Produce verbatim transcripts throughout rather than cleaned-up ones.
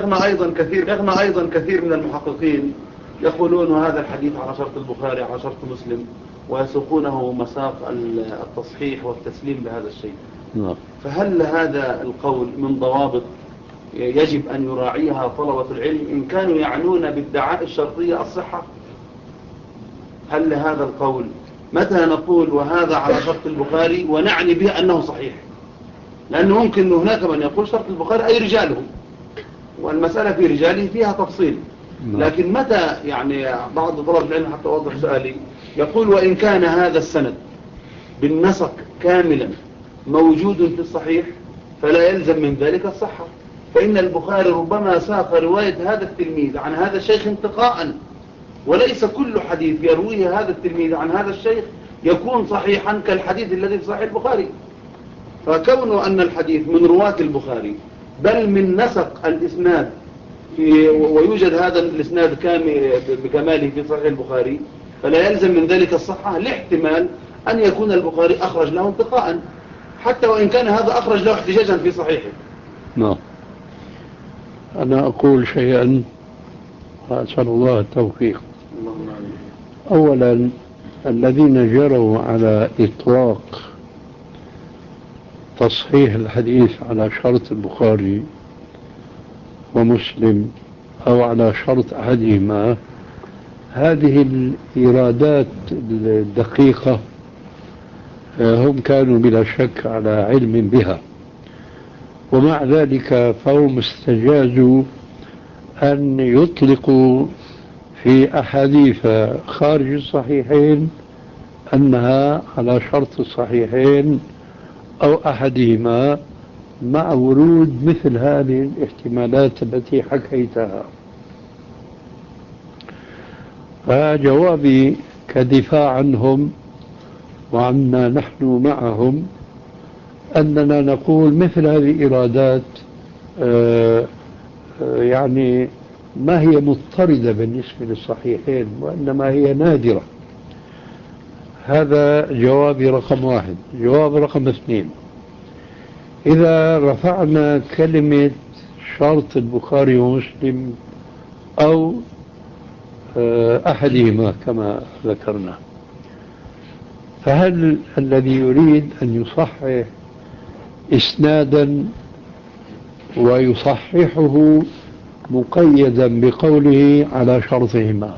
شيخنا أيضا كثير شيخنا أيضا كثير من المحققين يقولون هذا الحديث على شرط البخاري على شرط مسلم، ويسوقونه مساق التصحيح والتسليم بهذا الشيء. نعم. فهل هذا القول من ضوابط يجب أن يراعيها طلبة العلم إن كانوا يعنون بالدعاء الشرطية الصحة؟ هل لهذا القول متى نقول وهذا على شرط البخاري ونعني به أنه صحيح؟ لأنه ممكن أنه هناك من يقول شرط البخاري أي رجاله، والمسألة في رجاله فيها تفصيل. لكن متى يعني بعض طلبة العلم حتى أوضح سؤالي يقول وإن كان هذا السند بالنسق كاملا موجود في الصحيح فلا يلزم من ذلك الصحة، فإن البخاري ربما ساق رواية هذا التلميذ عن هذا الشيخ انتقاء، وليس كل حديث يرويه هذا التلميذ عن هذا الشيخ يكون صحيحا كالحديث الذي في صحيح البخاري. فكونه أن الحديث من رواة البخاري بل من نسق الإسناد في ويوجد هذا الإسناد كامل بكماله في صحيح البخاري فلا يلزم من ذلك الصحة، لاحتمال أن يكون البخاري أخرج له انتقاء حتى وإن كان هذا أخرج له احتجاجا في صحيحه. نعم. أنا أقول شيئا وأسأل الله التوفيق. أولا الذين جروا على إطلاق تصحيح الحديث على شرط البخاري ومسلم أو على شرط أحدهما، هذه الإيرادات الدقيقة هم كانوا بلا شك على علم بها، ومع ذلك فهم استجازوا أن يطلقوا في أحاديث خارج الصحيحين أنها على شرط الصحيحين أو أحدهما، مع ورود مثل هذه الاحتمالات التي حكيتها. فجوابي كدفاع عنهم وعنا نحن معهم أننا نقول مثل هذه الإرادات آآ آآ يعني ما هي مضطردة بالنسبة للصحيحين، وإنما هي نادرة. هذا جوابي رقم واحد. جواب رقم اثنين، إذا رفعنا كلمة شرط البخاري ومسلم أو أحدهما كما ذكرنا، فهل الذي يريد أن يصحح إسنادا ويصححه مقيدا بقوله على شرطهما،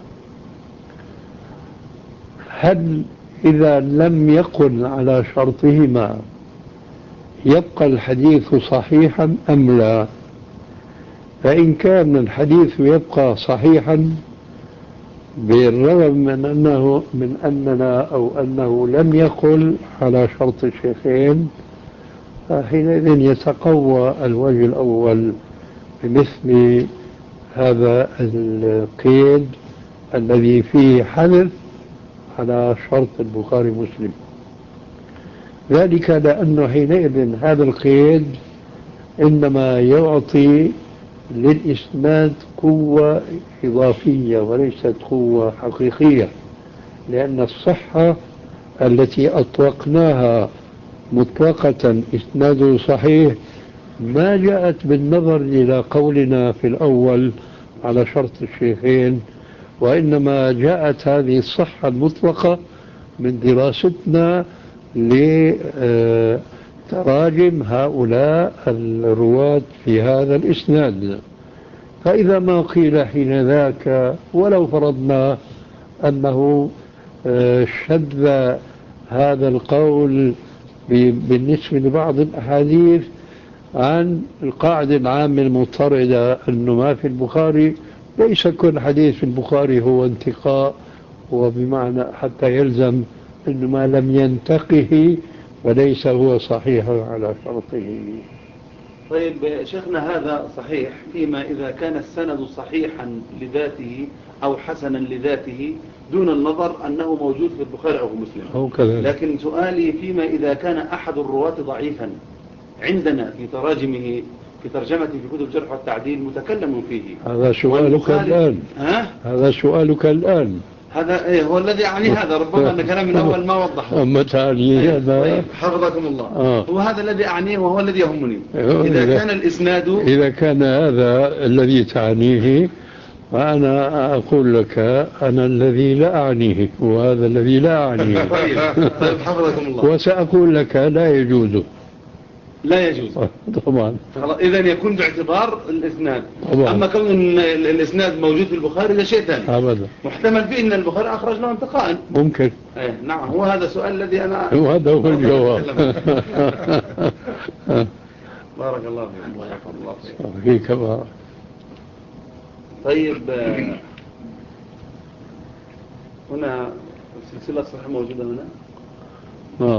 هل إذا لم يقل على شرطهما يبقى الحديث صحيحا أم لا؟ فإن كان الحديث يبقى صحيحا بالرغم من أنه من أننا أو أنه لم يقل على شرط الشيخين، حينئذ يتقوى الوجه الأول بمثل هذا القيد الذي فيه حذف على شرط البخاري مسلم، ذلك لأنه حينئذ هذا القيد إنما يعطي للإسناد قوة إضافية وليست قوة حقيقية، لأن الصحة التي أطلقناها مطلقة إسناده صحيح ما جاءت بالنظر إلى قولنا في الأول على شرط الشيخين، وإنما جاءت هذه الصحة المطلقة من دراستنا لتراجم هؤلاء الرواة في هذا الإسناد. فإذا ما قيل حين ذاك ولو فرضنا أنه شذ هذا القول بالنسبة لبعض الأحاديث عن القاعدة العامة المضطردة أنه ما في البخاري، ليس كل حديث في البخاري هو انتقاء، وبمعنى حتى يلزم أنه ما لم ينتقه وليس هو صحيح على شرطه. طيب شيخنا، هذا صحيح فيما إذا كان السند صحيحا لذاته أو حسنا لذاته دون النظر أنه موجود في البخاري أو مسلم، أو كذلك. لكن سؤالي فيما إذا كان أحد الرواة ضعيفا عندنا في تراجمه في ترجمته في كتب الجرح والتعديل متكلم فيه، هذا سؤالك الآن. ها؟ هذا سؤالك الآن. هذا إيه هو الذي أعني هذا، ربما أن كلام من أول ما وضحه. أما تعني هذا طيب حفظكم الله. آه. هو هذا الذي أعنيه وهو الذي يهمني. إذا كان الإسناد إذا كان هذا الذي تعنيه فأنا أقول لك أنا الذي لا أعنيه وهذا الذي لا أعنيه. طيب طيب حفظكم الله. وسأقول لك لا يجوز. لا يجوز طبعا. إذن يكون باعتبار الإسناد. طبعا. أما كون إن الإسناد موجود في البخاري ده شيء ثاني. أبدا. محتمل فيه إن البخاري أخرج له انتقاء. ممكن. إيه نعم، هو هذا السؤال الذي أنا. وهذا هو الجواب. بارك الله فيكم. بارك الله فيكم. فيك بارك. طيب هنا السلسلة الصحيحة موجودة هنا.